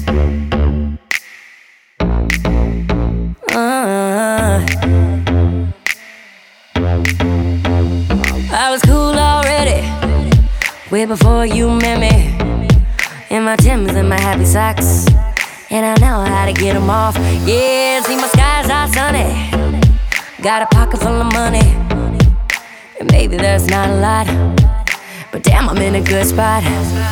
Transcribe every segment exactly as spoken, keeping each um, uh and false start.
Uh, I was cool already, way before you met me. In my Timbs and my happy socks, and I know how to get them off. Yeah, see my skies are sunny, got a pocket full of money, and maybe that's not a lot, but damn, I'm in a good spot.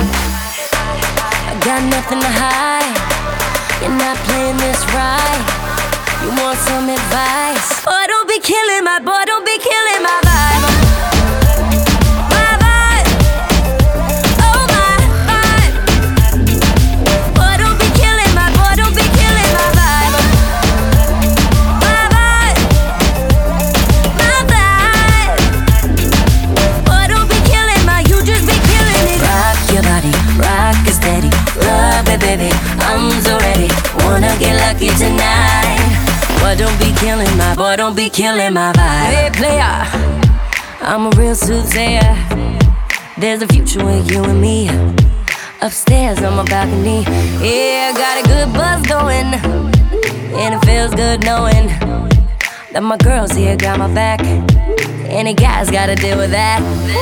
I got nothing to hide, you're not playing this right. You want some advice? Boy, don't be killing my, boy, don't be killing my vibe. My vibe, oh my vibe. Boy, don't be killing my, boy, don't be killing my vibe. My vibe, my vibe. Boy, don't be killing my, you just be killing it. Rock your body, rock it steady, rub it, baby, I'm so ready. Wanna get lucky tonight. Boy, don't be killing my, boy, don't be killing my vibe. Hey, player, I'm a real soothsayer. There's a future with you and me. Upstairs on my balcony, yeah, got a good buzz going, and it feels good knowing that my girls here got my back. Any guys gotta deal with that.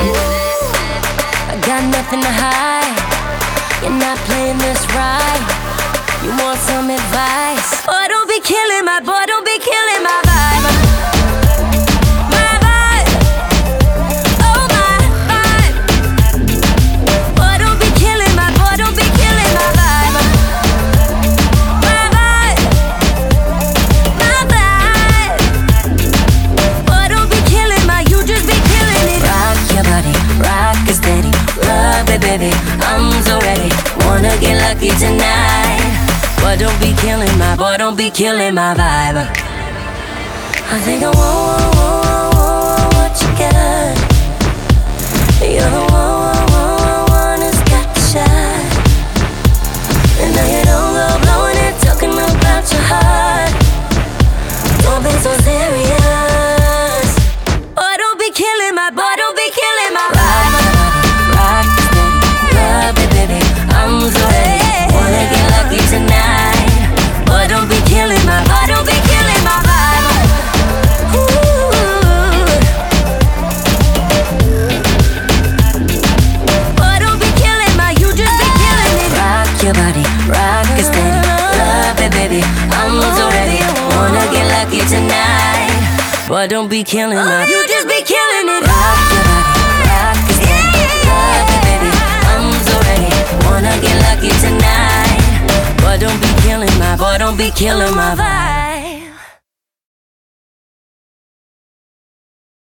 I got nothing to hide, you're not playing this right. You want some advice? Boy, don't be killing my, boy, don't be killing my vibe. My vibe, oh my vibe. Boy, don't be killing my, boy, don't be killing my vibe. My vibe, my vibe. Boy, don't be killing my, you just be killing it. Rock your body, rock it steady, rub it, baby, I'm so ready. Wanna get lucky tonight. Boy, don't be killing my, boy, don't be killing my vibe. I think I want, want, want, want what you got. You're the one, one, one, one who's got the shot. And now you don't go blowing it, talking about your heart. Don't be so serious. Boy, don't be killing my, boy, don't be killing my vibe. Rock it steady, rub it, baby, I'm so ready. Wanna get lucky tonight. Boy, don't be killing my, boy, don't be killing my vibe. Ooh. Boy, don't be killing my, you just be killing it. Rock your body, rock it steady, rub it, baby, I'm so ready. Wanna get lucky tonight. Boy, don't be killing my, you just be killing it. Rock your body, rock it steady, rub it, baby, I'm so ready. Wanna get lucky tonight. Boy, don't be killing my, boy, don't be killing my vibe.